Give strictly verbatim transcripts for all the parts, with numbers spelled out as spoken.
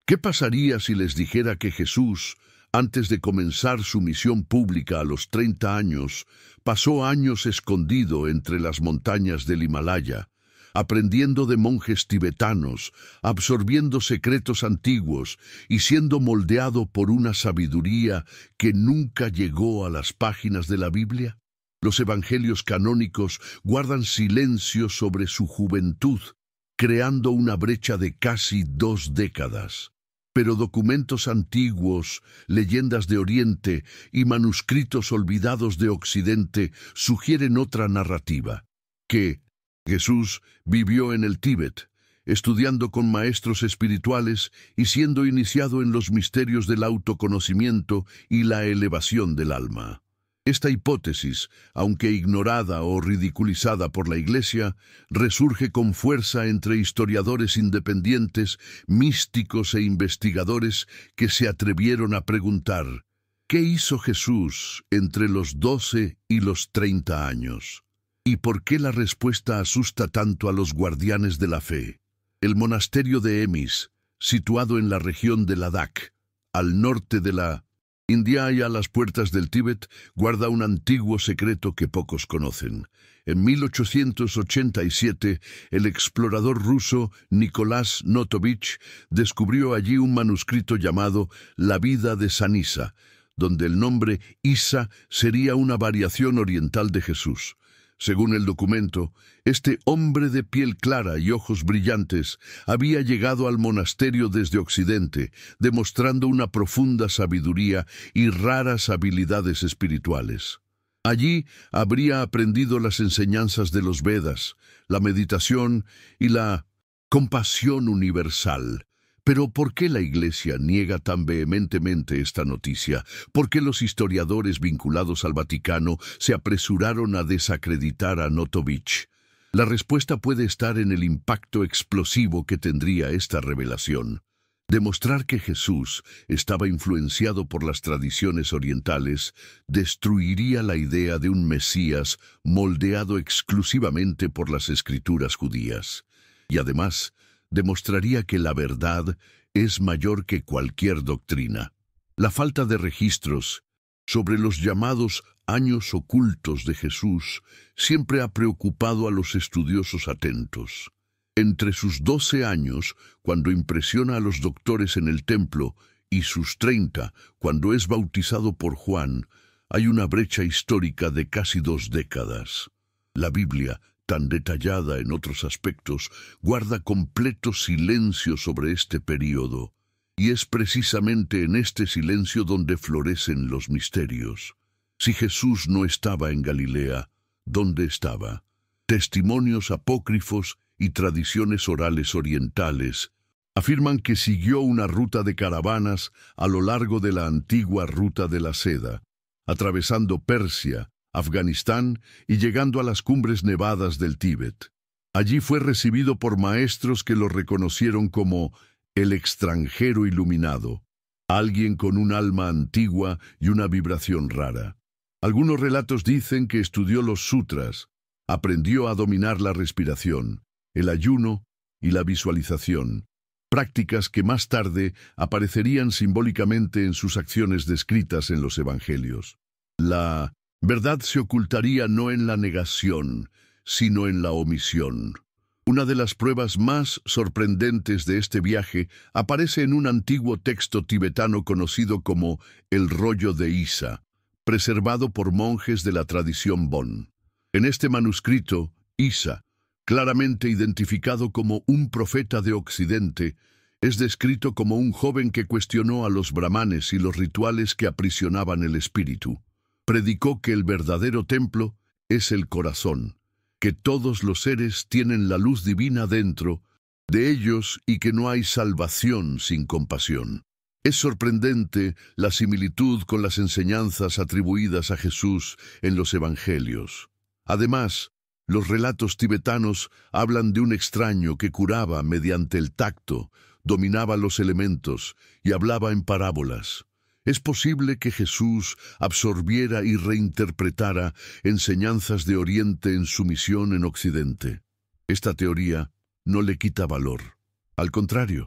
¿Qué pasaría si les dijera que Jesús, antes de comenzar su misión pública a los treinta años, pasó años escondido entre las montañas del Himalaya, aprendiendo de monjes tibetanos, absorbiendo secretos antiguos y siendo moldeado por una sabiduría que nunca llegó a las páginas de la Biblia? Los evangelios canónicos guardan silencio sobre su juventud, creando una brecha de casi dos décadas. Pero documentos antiguos, leyendas de Oriente y manuscritos olvidados de Occidente sugieren otra narrativa, que Jesús vivió en el Tíbet, estudiando con maestros espirituales y siendo iniciado en los misterios del autoconocimiento y la elevación del alma. Esta hipótesis, aunque ignorada o ridiculizada por la Iglesia, resurge con fuerza entre historiadores independientes, místicos e investigadores que se atrevieron a preguntar: ¿qué hizo Jesús entre los doce y los treinta años? ¿Y por qué la respuesta asusta tanto a los guardianes de la fe? El monasterio de Emis, situado en la región de Ladakh, al norte de la India y a las puertas del Tíbet, guarda un antiguo secreto que pocos conocen. En mil ochocientos ochenta y siete, el explorador ruso Nicolás Notovich descubrió allí un manuscrito llamado La vida de San Isa, donde el nombre Isa sería una variación oriental de Jesús. Según el documento, este hombre de piel clara y ojos brillantes había llegado al monasterio desde Occidente, demostrando una profunda sabiduría y raras habilidades espirituales. Allí habría aprendido las enseñanzas de los Vedas, la meditación y la compasión universal. Pero ¿por qué la Iglesia niega tan vehementemente esta noticia? ¿Por qué los historiadores vinculados al Vaticano se apresuraron a desacreditar a Notovich? La respuesta puede estar en el impacto explosivo que tendría esta revelación. Demostrar que Jesús estaba influenciado por las tradiciones orientales destruiría la idea de un Mesías moldeado exclusivamente por las escrituras judías. Y además, demostraría que la verdad es mayor que cualquier doctrina. La falta de registros sobre los llamados años ocultos de Jesús siempre ha preocupado a los estudiosos atentos. Entre sus doce años, cuando impresiona a los doctores en el templo, y sus treinta, cuando es bautizado por Juan, hay una brecha histórica de casi dos décadas. La Biblia, tan detallada en otros aspectos, guarda completo silencio sobre este período, y es precisamente en este silencio donde florecen los misterios. Si Jesús no estaba en Galilea, ¿dónde estaba? Testimonios apócrifos y tradiciones orales orientales afirman que siguió una ruta de caravanas a lo largo de la antigua ruta de la seda, atravesando Persia, Afganistán y llegando a las cumbres nevadas del Tíbet. Allí fue recibido por maestros que lo reconocieron como el extranjero iluminado, alguien con un alma antigua y una vibración rara. Algunos relatos dicen que estudió los sutras, aprendió a dominar la respiración, el ayuno y la visualización, prácticas que más tarde aparecerían simbólicamente en sus acciones descritas en los evangelios. La verdad se ocultaría no en la negación, sino en la omisión. Una de las pruebas más sorprendentes de este viaje aparece en un antiguo texto tibetano conocido como el Rollo de Isa, preservado por monjes de la tradición Bon. En este manuscrito, Isa, claramente identificado como un profeta de Occidente, es descrito como un joven que cuestionó a los brahmanes y los rituales que aprisionaban el espíritu. Predicó que el verdadero templo es el corazón, que todos los seres tienen la luz divina dentro de ellos y que no hay salvación sin compasión. Es sorprendente la similitud con las enseñanzas atribuidas a Jesús en los evangelios. Además, los relatos tibetanos hablan de un extraño que curaba mediante el tacto, dominaba los elementos y hablaba en parábolas. ¿Es posible que Jesús absorbiera y reinterpretara enseñanzas de Oriente en su misión en Occidente? Esta teoría no le quita valor. Al contrario,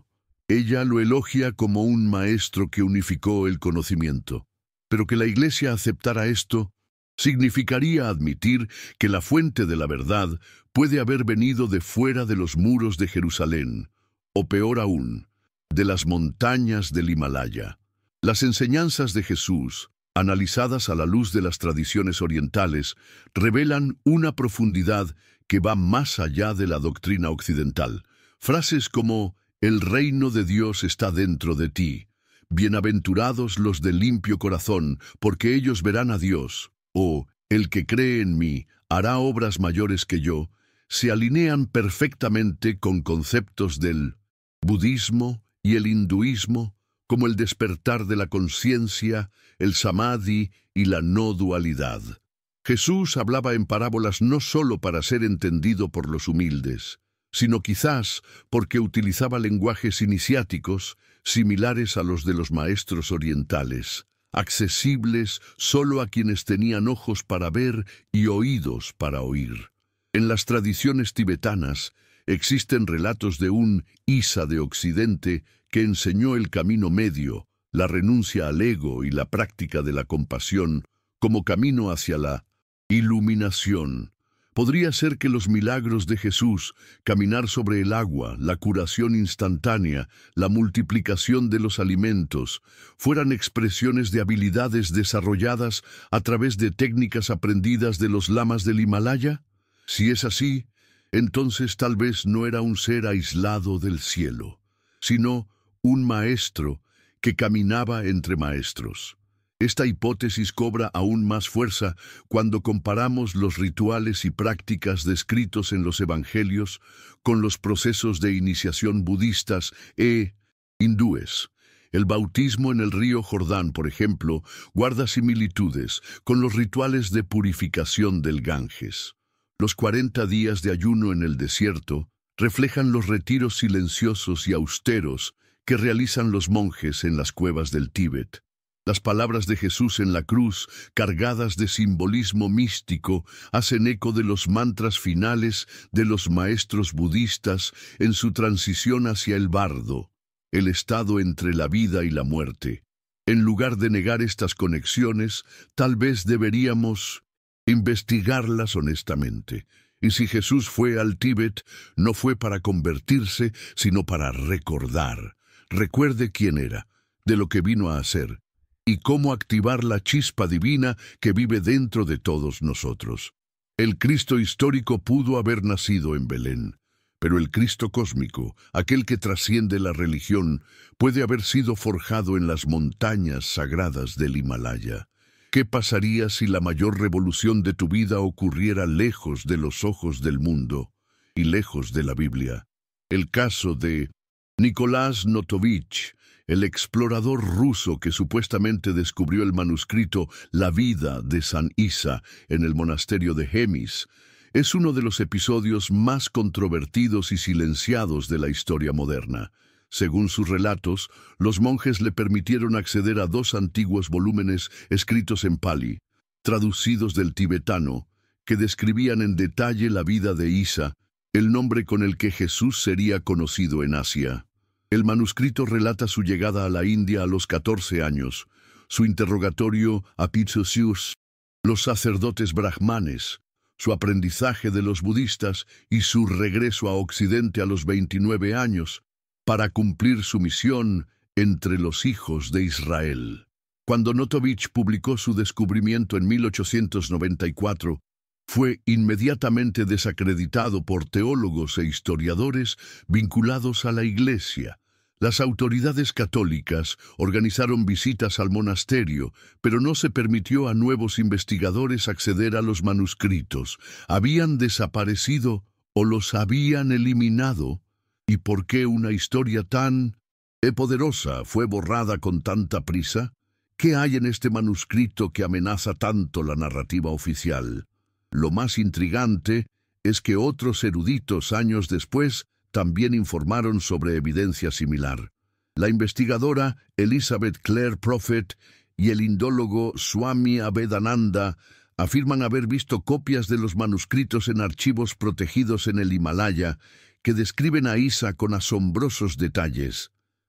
Ella lo elogia como un maestro que unificó el conocimiento. Pero que la Iglesia aceptara esto significaría admitir que la fuente de la verdad puede haber venido de fuera de los muros de Jerusalén, o peor aún, de las montañas del Himalaya. Las enseñanzas de Jesús, analizadas a la luz de las tradiciones orientales, revelan una profundidad que va más allá de la doctrina occidental. Frases como «El reino de Dios está dentro de ti», «Bienaventurados los de limpio corazón, porque ellos verán a Dios», o «El que cree en mí hará obras mayores que yo», se alinean perfectamente con conceptos del budismo y el hinduismo, como el despertar de la conciencia, el samadhi y la no dualidad. Jesús hablaba en parábolas no solo para ser entendido por los humildes, sino quizás porque utilizaba lenguajes iniciáticos similares a los de los maestros orientales, accesibles solo a quienes tenían ojos para ver y oídos para oír. En las tradiciones tibetanas existen relatos de un Isa de Occidente que enseñó el camino medio, la renuncia al ego y la práctica de la compasión como camino hacia la iluminación. Podría ser que los milagros de Jesús, caminar sobre el agua, la curación instantánea, la multiplicación de los alimentos, fueran expresiones de habilidades desarrolladas a través de técnicas aprendidas de los lamas del Himalaya. Si es así, entonces tal vez no era un ser aislado del cielo, sino un maestro que caminaba entre maestros. Esta hipótesis cobra aún más fuerza cuando comparamos los rituales y prácticas descritos en los evangelios con los procesos de iniciación budistas e hindúes. El bautismo en el río Jordán, por ejemplo, guarda similitudes con los rituales de purificación del Ganges. Los cuarenta días de ayuno en el desierto reflejan los retiros silenciosos y austeros que realizan los monjes en las cuevas del Tíbet. Las palabras de Jesús en la cruz, cargadas de simbolismo místico, hacen eco de los mantras finales de los maestros budistas en su transición hacia el bardo, el estado entre la vida y la muerte. En lugar de negar estas conexiones, tal vez deberíamos investigarlas honestamente. Y si Jesús fue al Tíbet, no fue para convertirse, sino para recordar. Recuerde quién era, de lo que vino a hacer, y cómo activar la chispa divina que vive dentro de todos nosotros. El Cristo histórico pudo haber nacido en Belén, pero el Cristo cósmico, aquel que trasciende la religión, puede haber sido forjado en las montañas sagradas del Himalaya. ¿Qué pasaría si la mayor revolución de tu vida ocurriera lejos de los ojos del mundo y lejos de la Biblia? El caso de Nicolás Notovich, el explorador ruso que supuestamente descubrió el manuscrito La vida de San Isa en el monasterio de Hemis, es uno de los episodios más controvertidos y silenciados de la historia moderna. Según sus relatos, los monjes le permitieron acceder a dos antiguos volúmenes escritos en pali, traducidos del tibetano, que describían en detalle la vida de Isa, el nombre con el que Jesús sería conocido en Asia. El manuscrito relata su llegada a la India a los catorce años, su interrogatorio a Pitsusius, los sacerdotes brahmanes, su aprendizaje de los budistas y su regreso a Occidente a los veintinueve años, para cumplir su misión entre los hijos de Israel. Cuando Notovich publicó su descubrimiento en mil ochocientos noventa y cuatro, fue inmediatamente desacreditado por teólogos e historiadores vinculados a la Iglesia. Las autoridades católicas organizaron visitas al monasterio, pero no se permitió a nuevos investigadores acceder a los manuscritos. Habían desaparecido o los habían eliminado. ¿Y por qué una historia tan poderosa fue borrada con tanta prisa? ¿Qué hay en este manuscrito que amenaza tanto la narrativa oficial? Lo más intrigante es que otros eruditos años después también informaron sobre evidencia similar. La investigadora Elizabeth Clare Prophet y el indólogo Swami Abhedananda afirman haber visto copias de los manuscritos en archivos protegidos en el Himalaya que describen a Isa con asombrosos detalles.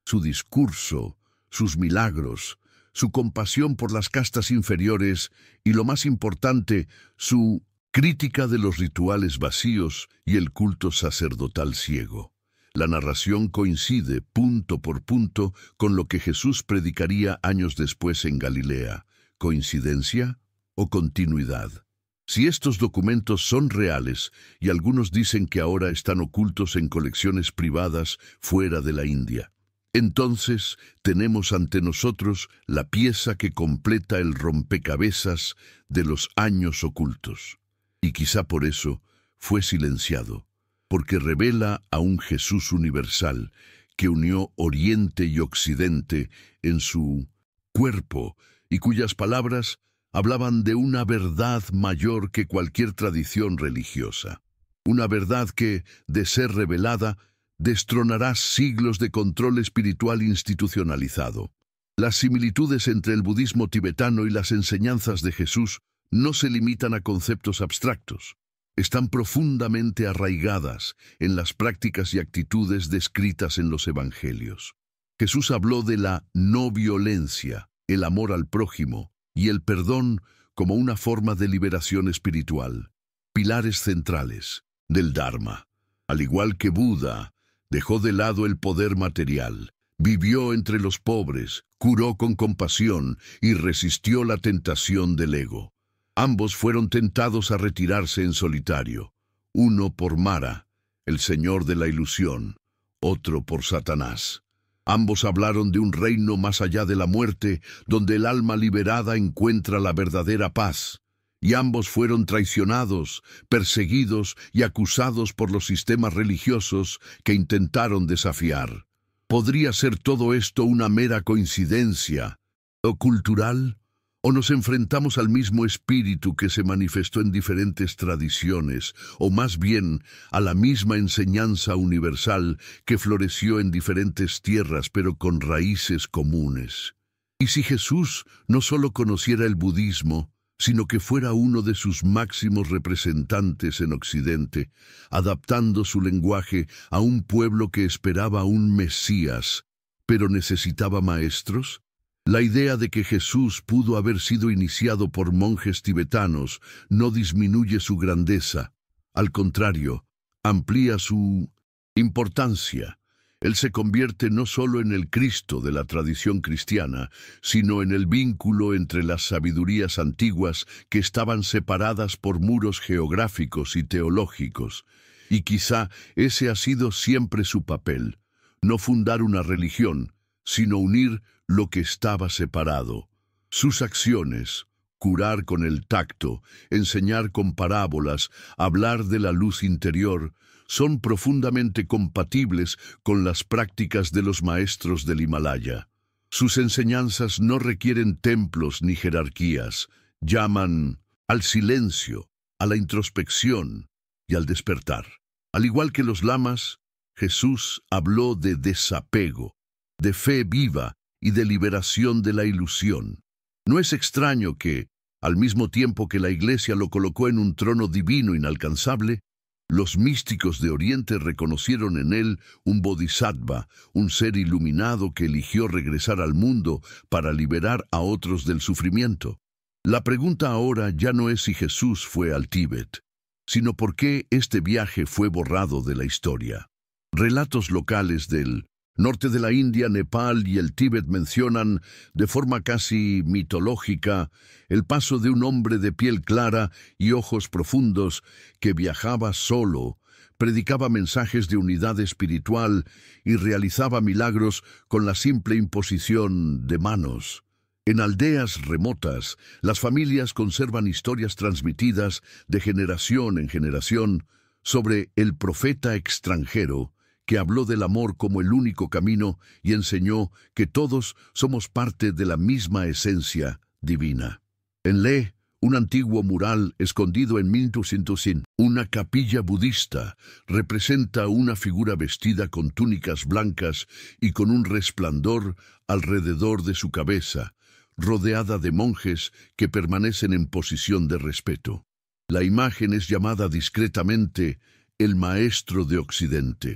su discurso, sus milagros, su compasión por las castas inferiores y, lo más importante, su crítica de los rituales vacíos y el culto sacerdotal ciego. La narración coincide punto por punto con lo que Jesús predicaría años después en Galilea. ¿Coincidencia o continuidad? Si estos documentos son reales, y algunos dicen que ahora están ocultos en colecciones privadas fuera de la India, entonces tenemos ante nosotros la pieza que completa el rompecabezas de los años ocultos. Y quizá por eso fue silenciado, porque revela a un Jesús universal que unió Oriente y Occidente en su cuerpo y cuyas palabras hablaban de una verdad mayor que cualquier tradición religiosa. Una verdad que, de ser revelada, destronará siglos de control espiritual institucionalizado. Las similitudes entre el budismo tibetano y las enseñanzas de Jesús no se limitan a conceptos abstractos. Están profundamente arraigadas en las prácticas y actitudes descritas en los evangelios. Jesús habló de la no violencia, el amor al prójimo y el perdón como una forma de liberación espiritual, pilares centrales del Dharma. Al igual que Buda, dejó de lado el poder material, vivió entre los pobres, curó con compasión y resistió la tentación del ego. Ambos fueron tentados a retirarse en solitario, uno por Mara, el señor de la ilusión, otro por Satanás. Ambos hablaron de un reino más allá de la muerte, donde el alma liberada encuentra la verdadera paz. Y ambos fueron traicionados, perseguidos y acusados por los sistemas religiosos que intentaron desafiar. ¿Podría ser todo esto una mera coincidencia o cultural? ¿O nos enfrentamos al mismo espíritu que se manifestó en diferentes tradiciones, o más bien a la misma enseñanza universal que floreció en diferentes tierras pero con raíces comunes? ¿Y si Jesús no solo conociera el budismo, sino que fuera uno de sus máximos representantes en Occidente, adaptando su lenguaje a un pueblo que esperaba un Mesías, pero necesitaba maestros? La idea de que Jesús pudo haber sido iniciado por monjes tibetanos no disminuye su grandeza. Al contrario, amplía su importancia. Él se convierte no solo en el Cristo de la tradición cristiana, sino en el vínculo entre las sabidurías antiguas que estaban separadas por muros geográficos y teológicos. Y quizá ese ha sido siempre su papel, no fundar una religión, sino unir lo que estaba separado. Sus acciones, curar con el tacto, enseñar con parábolas, hablar de la luz interior, son profundamente compatibles con las prácticas de los maestros del Himalaya. Sus enseñanzas no requieren templos ni jerarquías, llaman al silencio, a la introspección y al despertar. Al igual que los lamas, Jesús habló de desapego, de fe viva y de liberación de la ilusión. No es extraño que, al mismo tiempo que la Iglesia lo colocó en un trono divino inalcanzable, los místicos de Oriente reconocieron en él un bodhisattva, un ser iluminado que eligió regresar al mundo para liberar a otros del sufrimiento. La pregunta ahora ya no es si Jesús fue al Tíbet, sino por qué este viaje fue borrado de la historia. Relatos locales del norte de la India, Nepal y el Tíbet mencionan, de forma casi mitológica, el paso de un hombre de piel clara y ojos profundos que viajaba solo, predicaba mensajes de unidad espiritual y realizaba milagros con la simple imposición de manos. En aldeas remotas, las familias conservan historias transmitidas de generación en generación sobre el profeta extranjero que habló del amor como el único camino y enseñó que todos somos parte de la misma esencia divina. En Leh, un antiguo mural escondido en mil doscientos, una capilla budista, representa una figura vestida con túnicas blancas y con un resplandor alrededor de su cabeza, rodeada de monjes que permanecen en posición de respeto. La imagen es llamada discretamente el Maestro de Occidente.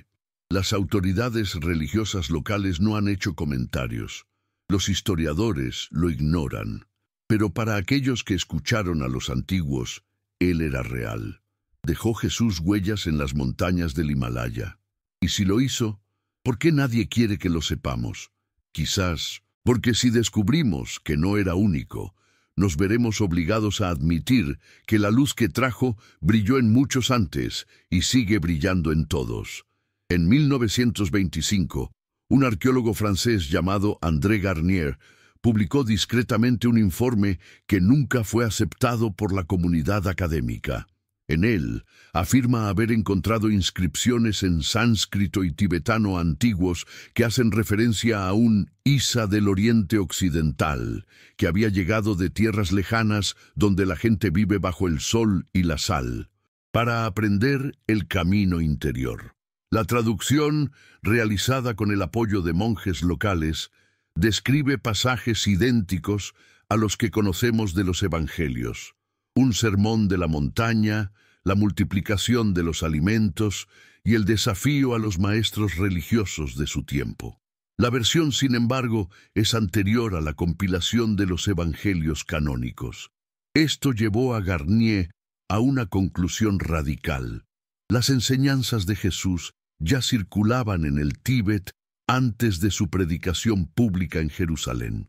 Las autoridades religiosas locales no han hecho comentarios. Los historiadores lo ignoran. Pero para aquellos que escucharon a los antiguos, Él era real. Dejó Jesús huellas en las montañas del Himalaya. Y si lo hizo, ¿por qué nadie quiere que lo sepamos? Quizás porque si descubrimos que no era único, nos veremos obligados a admitir que la luz que trajo brilló en muchos antes y sigue brillando en todos. En mil novecientos veinticinco, un arqueólogo francés llamado André Garnier publicó discretamente un informe que nunca fue aceptado por la comunidad académica. En él, afirma haber encontrado inscripciones en sánscrito y tibetano antiguos que hacen referencia a un Isa del Oriente Occidental, que había llegado de tierras lejanas donde la gente vive bajo el sol y la sal, para aprender el camino interior. La traducción, realizada con el apoyo de monjes locales, describe pasajes idénticos a los que conocemos de los evangelios. Un sermón de la montaña, la multiplicación de los alimentos y el desafío a los maestros religiosos de su tiempo. La versión, sin embargo, es anterior a la compilación de los evangelios canónicos. Esto llevó a Garnier a una conclusión radical. Las enseñanzas de Jesús ya circulaban en el Tíbet antes de su predicación pública en Jerusalén.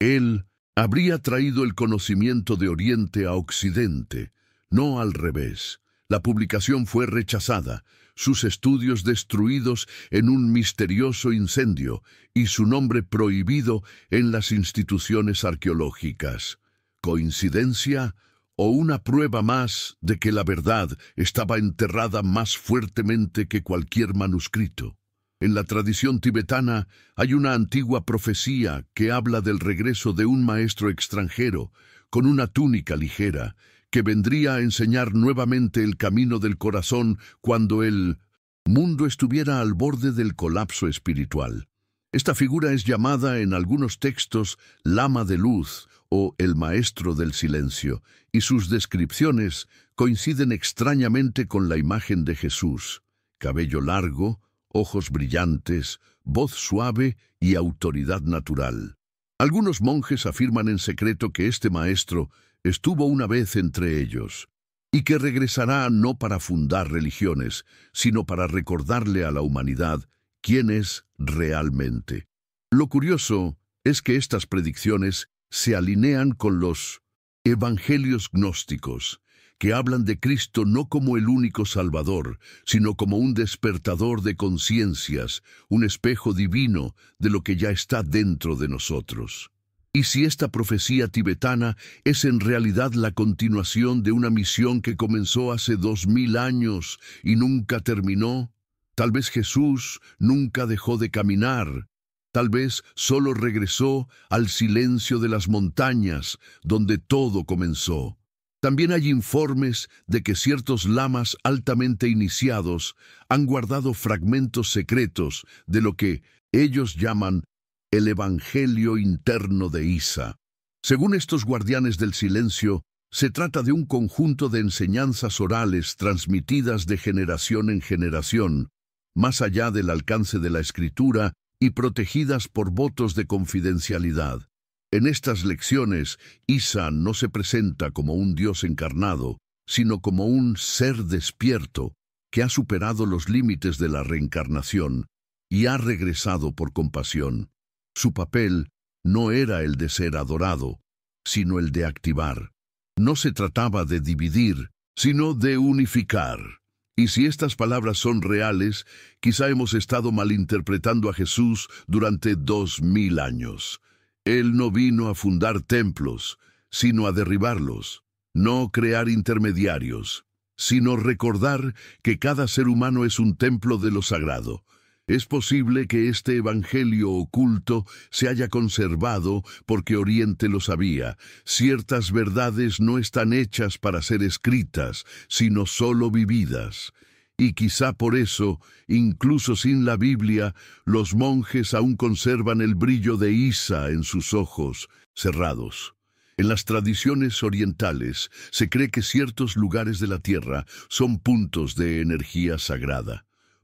Él habría traído el conocimiento de Oriente a Occidente, no al revés. La publicación fue rechazada, sus estudios destruidos en un misterioso incendio y su nombre prohibido en las instituciones arqueológicas. ¿Coincidencia o una prueba más de que la verdad estaba enterrada más fuertemente que cualquier manuscrito? En la tradición tibetana hay una antigua profecía que habla del regreso de un maestro extranjero con una túnica ligera que vendría a enseñar nuevamente el camino del corazón cuando el mundo estuviera al borde del colapso espiritual. Esta figura es llamada en algunos textos Lama de Luz o el Maestro del Silencio, y sus descripciones coinciden extrañamente con la imagen de Jesús: cabello largo, ojos brillantes, voz suave y autoridad natural. Algunos monjes afirman en secreto que este maestro estuvo una vez entre ellos, y que regresará no para fundar religiones, sino para recordarle a la humanidad quién es realmente. Lo curioso es que estas predicciones se alinean con los evangelios gnósticos, que hablan de Cristo no como el único Salvador, sino como un despertador de conciencias, un espejo divino de lo que ya está dentro de nosotros. ¿Y si esta profecía tibetana es en realidad la continuación de una misión que comenzó hace dos mil años y nunca terminó? Tal vez Jesús nunca dejó de caminar. Tal vez solo regresó al silencio de las montañas, donde todo comenzó. También hay informes de que ciertos lamas altamente iniciados han guardado fragmentos secretos de lo que ellos llaman el Evangelio interno de Isa. Según estos guardianes del silencio, se trata de un conjunto de enseñanzas orales transmitidas de generación en generación, más allá del alcance de la escritura y protegidas por votos de confidencialidad. En estas lecciones, Isa no se presenta como un Dios encarnado, sino como un ser despierto que ha superado los límites de la reencarnación y ha regresado por compasión. Su papel no era el de ser adorado, sino el de activar. No se trataba de dividir, sino de unificar. Y si estas palabras son reales, quizá hemos estado malinterpretando a Jesús durante dos mil años. Él no vino a fundar templos, sino a derribarlos, no crear intermediarios, sino recordar que cada ser humano es un templo de lo sagrado. Es posible que este evangelio oculto se haya conservado porque Oriente lo sabía. Ciertas verdades no están hechas para ser escritas, sino solo vividas. Y quizá por eso, incluso sin la Biblia, los monjes aún conservan el brillo de Isa en sus ojos cerrados. En las tradiciones orientales se cree que ciertos lugares de la tierra son puntos de energía sagrada.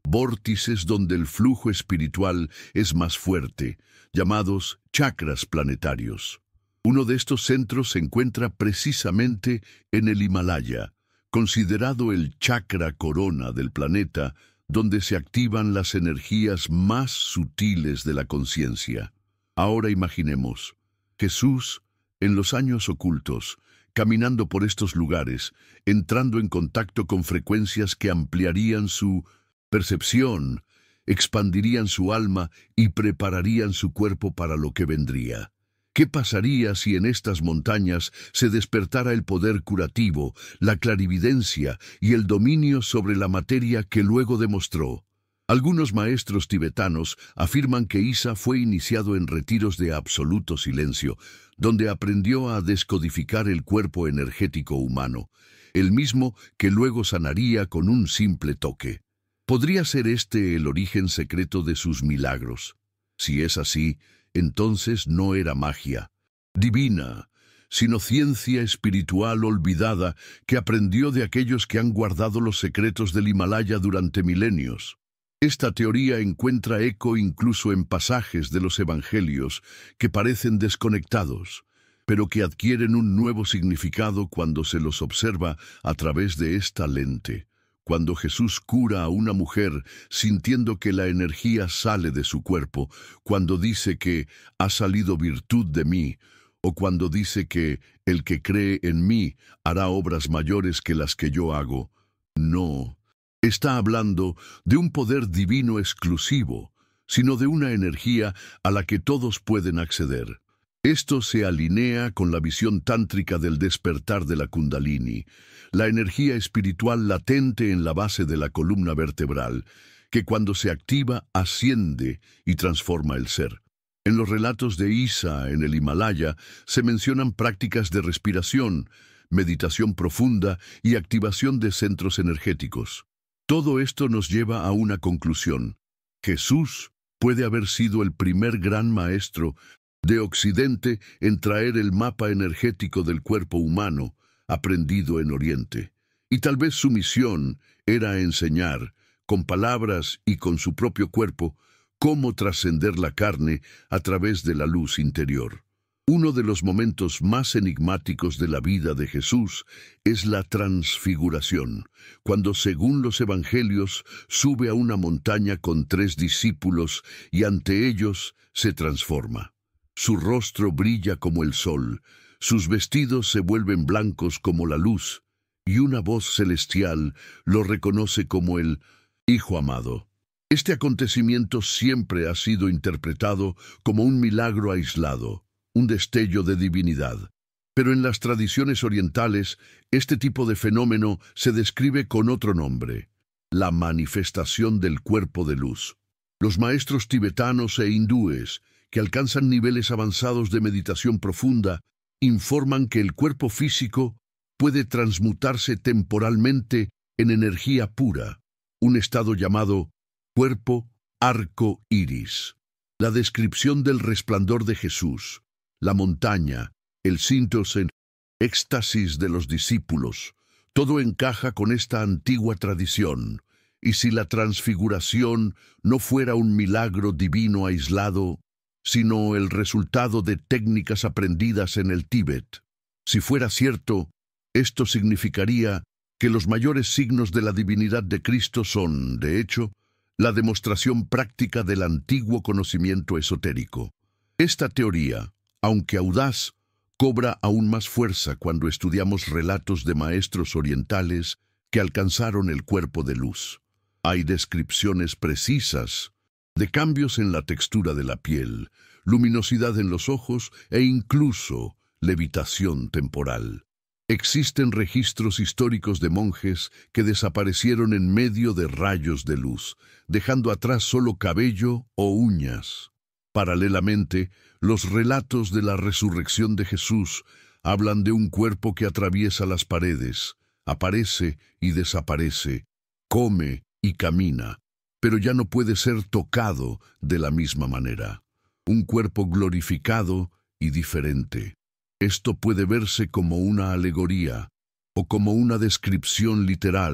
vórtices donde el flujo espiritual es más fuerte, llamados chakras planetarios. Uno de estos centros se encuentra precisamente en el Himalaya, considerado el chakra corona del planeta, donde se activan las energías más sutiles de la conciencia. Ahora imaginemos, Jesús, en los años ocultos, caminando por estos lugares, entrando en contacto con frecuencias que ampliarían su percepción, expandirían su alma y prepararían su cuerpo para lo que vendría. ¿Qué pasaría si en estas montañas se despertara el poder curativo, la clarividencia y el dominio sobre la materia que luego demostró? Algunos maestros tibetanos afirman que Isa fue iniciado en retiros de absoluto silencio, donde aprendió a descodificar el cuerpo energético humano, el mismo que luego sanaría con un simple toque. ¿Podría ser este el origen secreto de sus milagros? Si es así, entonces no era magia divina, sino ciencia espiritual olvidada que aprendió de aquellos que han guardado los secretos del Himalaya durante milenios. Esta teoría encuentra eco incluso en pasajes de los evangelios que parecen desconectados, pero que adquieren un nuevo significado cuando se los observa a través de esta lente. Cuando Jesús cura a una mujer sintiendo que la energía sale de su cuerpo, cuando dice que ha salido virtud de mí, o cuando dice que el que cree en mí hará obras mayores que las que yo hago, no. Está hablando de un poder divino exclusivo, sino de una energía a la que todos pueden acceder. Esto se alinea con la visión tántrica del despertar de la Kundalini, la energía espiritual latente en la base de la columna vertebral, que cuando se activa asciende y transforma el ser. En los relatos de Isa en el Himalaya se mencionan prácticas de respiración, meditación profunda y activación de centros energéticos. Todo esto nos lleva a una conclusión. Jesús puede haber sido el primer gran maestro de Occidente en traer el mapa energético del cuerpo humano, aprendido en Oriente. Y tal vez su misión era enseñar, con palabras y con su propio cuerpo, cómo trascender la carne a través de la luz interior. Uno de los momentos más enigmáticos de la vida de Jesús es la transfiguración, cuando, según los evangelios, sube a una montaña con tres discípulos y ante ellos se transforma. Su rostro brilla como el sol, sus vestidos se vuelven blancos como la luz, y una voz celestial lo reconoce como el Hijo amado. Este acontecimiento siempre ha sido interpretado como un milagro aislado, un destello de divinidad. Pero en las tradiciones orientales, este tipo de fenómeno se describe con otro nombre, la manifestación del cuerpo de luz. Los maestros tibetanos e hindúes, que alcanzan niveles avanzados de meditación profunda, informan que el cuerpo físico puede transmutarse temporalmente en energía pura, un estado llamado cuerpo arco iris. La descripción del resplandor de Jesús, la montaña, el cintos en éxtasis de los discípulos, todo encaja con esta antigua tradición, y si la transfiguración no fuera un milagro divino aislado, sino el resultado de técnicas aprendidas en el Tíbet, si fuera cierto, esto significaría que los mayores signos de la divinidad de Cristo son, de hecho, la demostración práctica del antiguo conocimiento esotérico. Esta teoría, aunque audaz, cobra aún más fuerza cuando estudiamos relatos de maestros orientales que alcanzaron el cuerpo de luz. Hay descripciones precisas de cambios en la textura de la piel, luminosidad en los ojos e incluso levitación temporal. Existen registros históricos de monjes que desaparecieron en medio de rayos de luz, dejando atrás solo cabello o uñas. Paralelamente, los relatos de la resurrección de Jesús hablan de un cuerpo que atraviesa las paredes, aparece y desaparece, come y camina, pero ya no puede ser tocado de la misma manera. Un cuerpo glorificado y diferente. Esto puede verse como una alegoría o como una descripción literal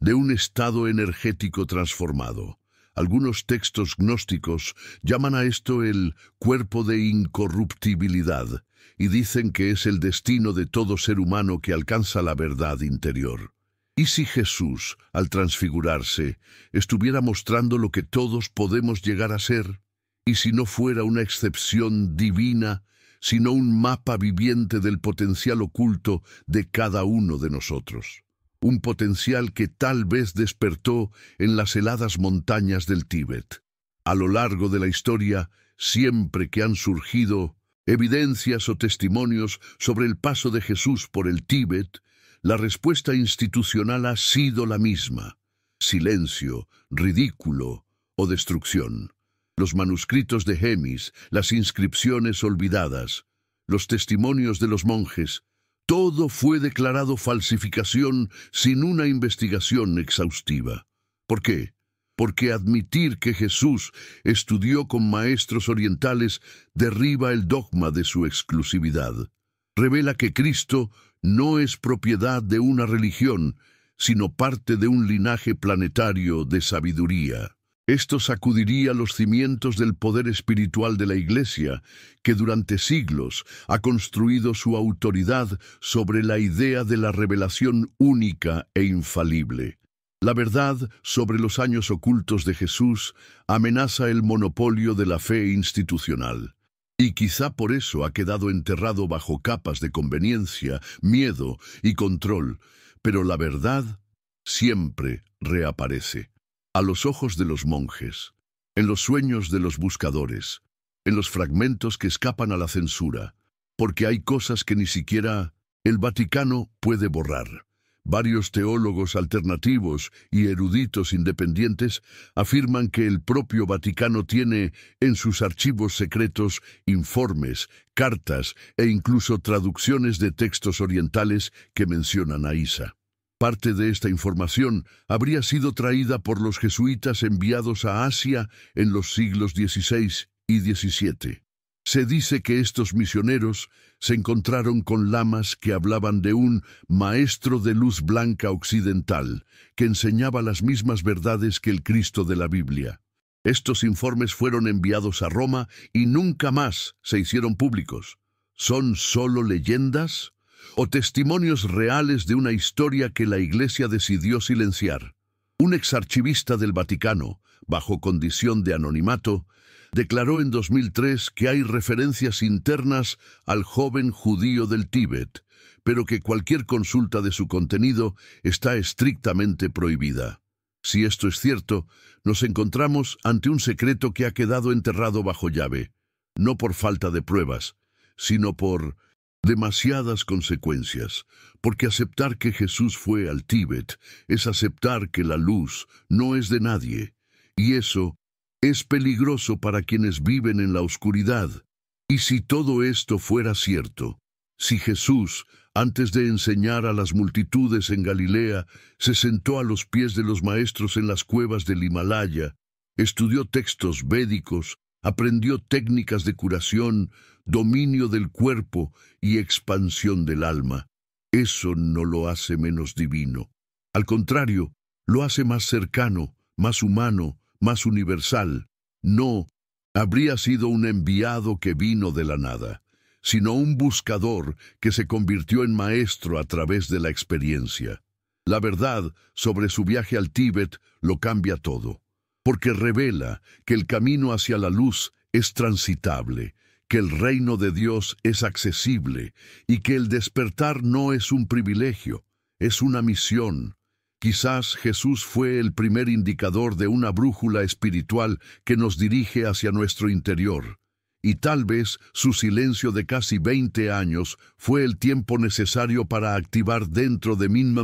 de un estado energético transformado. Algunos textos gnósticos llaman a esto el cuerpo de incorruptibilidad y dicen que es el destino de todo ser humano que alcanza la verdad interior. ¿Y si Jesús, al transfigurarse, estuviera mostrando lo que todos podemos llegar a ser? ¿Y si no fuera una excepción divina, sino un mapa viviente del potencial oculto de cada uno de nosotros? Un potencial que tal vez despertó en las heladas montañas del Tíbet. A lo largo de la historia, siempre que han surgido evidencias o testimonios sobre el paso de Jesús por el Tíbet, la respuesta institucional ha sido la misma: silencio, ridículo o destrucción. Los manuscritos de Hemis, las inscripciones olvidadas, los testimonios de los monjes, todo fue declarado falsificación sin una investigación exhaustiva. ¿Por qué? Porque admitir que Jesús estudió con maestros orientales derriba el dogma de su exclusividad. Revela que Cristo no es propiedad de una religión, sino parte de un linaje planetario de sabiduría. Esto sacudiría los cimientos del poder espiritual de la Iglesia, que durante siglos ha construido su autoridad sobre la idea de la revelación única e infalible. La verdad sobre los años ocultos de Jesús amenaza el monopolio de la fe institucional. Y quizá por eso ha quedado enterrado bajo capas de conveniencia, miedo y control, pero la verdad siempre reaparece. A los ojos de los monjes, en los sueños de los buscadores, en los fragmentos que escapan a la censura, porque hay cosas que ni siquiera el Vaticano puede borrar. Varios teólogos alternativos y eruditos independientes afirman que el propio Vaticano tiene en sus archivos secretos informes, cartas e incluso traducciones de textos orientales que mencionan a Isa. Parte de esta información habría sido traída por los jesuitas enviados a Asia en los siglos dieciséis y diecisiete. Se dice que estos misioneros se encontraron con lamas que hablaban de un maestro de luz blanca occidental, que enseñaba las mismas verdades que el Cristo de la Biblia. Estos informes fueron enviados a Roma y nunca más se hicieron públicos. ¿Son solo leyendas o testimonios reales de una historia que la Iglesia decidió silenciar? Un exarchivista del Vaticano, bajo condición de anonimato, declaró en dos mil tres que hay referencias internas al joven judío del Tíbet, pero que cualquier consulta de su contenido está estrictamente prohibida. Si esto es cierto, nos encontramos ante un secreto que ha quedado enterrado bajo llave, no por falta de pruebas, sino por demasiadas consecuencias, porque aceptar que Jesús fue al Tíbet es aceptar que la luz no es de nadie, y eso es peligroso para quienes viven en la oscuridad. Y si todo esto fuera cierto, si Jesús, antes de enseñar a las multitudes en Galilea, se sentó a los pies de los maestros en las cuevas del Himalaya, estudió textos védicos, aprendió técnicas de curación, dominio del cuerpo y expansión del alma, eso no lo hace menos divino. Al contrario, lo hace más cercano, más humano, más universal. No habría sido un enviado que vino de la nada, sino un buscador que se convirtió en maestro a través de la experiencia. La verdad sobre su viaje al Tíbet lo cambia todo, porque revela que el camino hacia la luz es transitable, que el reino de Dios es accesible y que el despertar no es un privilegio, es una misión. Quizás Jesús fue el primer indicador de una brújula espiritual que nos dirige hacia nuestro interior, y tal vez su silencio de casi veinte años fue el tiempo necesario para activar dentro de mí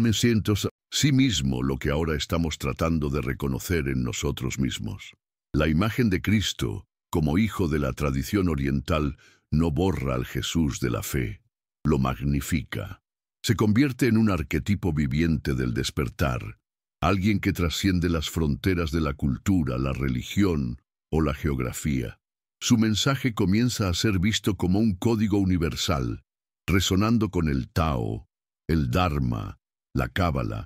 sí mismo lo que ahora estamos tratando de reconocer en nosotros mismos. La imagen de Cristo, como hijo de la tradición oriental, no borra al Jesús de la fe, lo magnifica. Se convierte en un arquetipo viviente del despertar, alguien que trasciende las fronteras de la cultura, la religión o la geografía. Su mensaje comienza a ser visto como un código universal, resonando con el Tao, el Dharma, la Cábala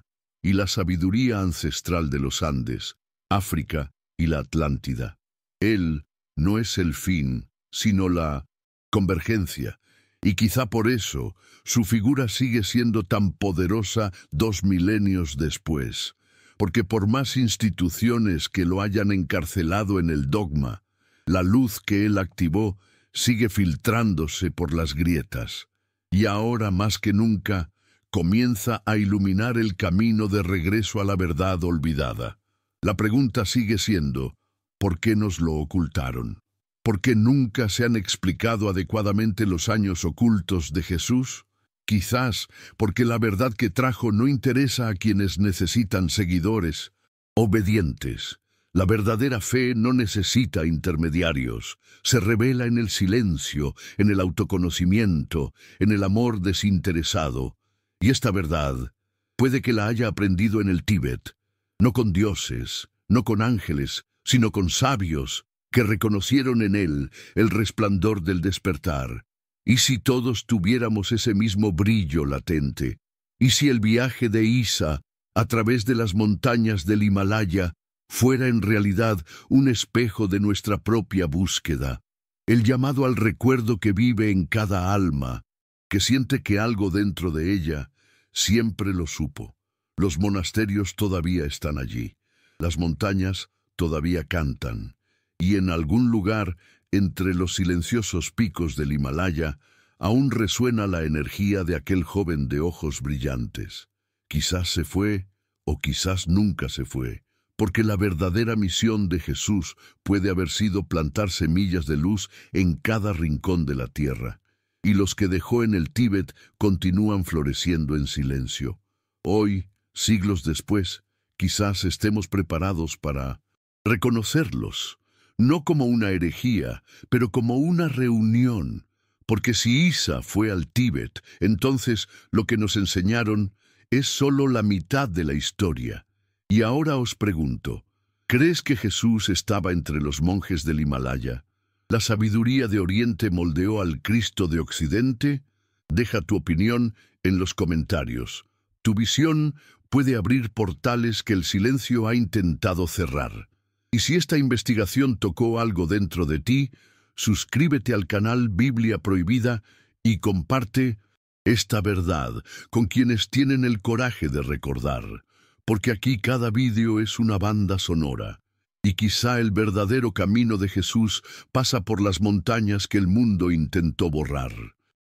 y la sabiduría ancestral de los Andes, África y la Atlántida. Él no es el fin, sino la convergencia, y quizá por eso su figura sigue siendo tan poderosa dos milenios después, porque por más instituciones que lo hayan encarcelado en el dogma, la luz que él activó sigue filtrándose por las grietas, y ahora más que nunca comienza a iluminar el camino de regreso a la verdad olvidada. La pregunta sigue siendo, ¿por qué nos lo ocultaron? ¿Por qué nunca se han explicado adecuadamente los años ocultos de Jesús? Quizás porque la verdad que trajo no interesa a quienes necesitan seguidores obedientes. La verdadera fe no necesita intermediarios. Se revela en el silencio, en el autoconocimiento, en el amor desinteresado. Y esta verdad puede que la haya aprendido en el Tíbet, no con dioses, no con ángeles, sino con sabios que reconocieron en él el resplandor del despertar. ¿Y si todos tuviéramos ese mismo brillo latente? ¿Y si el viaje de Isa a través de las montañas del Himalaya fuera en realidad un espejo de nuestra propia búsqueda? El llamado al recuerdo que vive en cada alma, que siente que algo dentro de ella siempre lo supo. Los monasterios todavía están allí, las montañas todavía cantan, y en algún lugar, entre los silenciosos picos del Himalaya, aún resuena la energía de aquel joven de ojos brillantes. Quizás se fue, o quizás nunca se fue, porque la verdadera misión de Jesús puede haber sido plantar semillas de luz en cada rincón de la tierra, y los que dejó en el Tíbet continúan floreciendo en silencio. Hoy, siglos después, quizás estemos preparados para reconocerlos, no como una herejía, pero como una reunión, porque si Isa fue al Tíbet, entonces lo que nos enseñaron es solo la mitad de la historia. Y ahora os pregunto, ¿crees que Jesús estaba entre los monjes del Himalaya? ¿La sabiduría de Oriente moldeó al Cristo de Occidente? Deja tu opinión en los comentarios. Tu visión puede abrir portales que el silencio ha intentado cerrar. Y si esta investigación tocó algo dentro de ti, suscríbete al canal Biblia Prohibida y comparte esta verdad con quienes tienen el coraje de recordar, porque aquí cada vídeo es una banda sonora, y quizá el verdadero camino de Jesús pasa por las montañas que el mundo intentó borrar.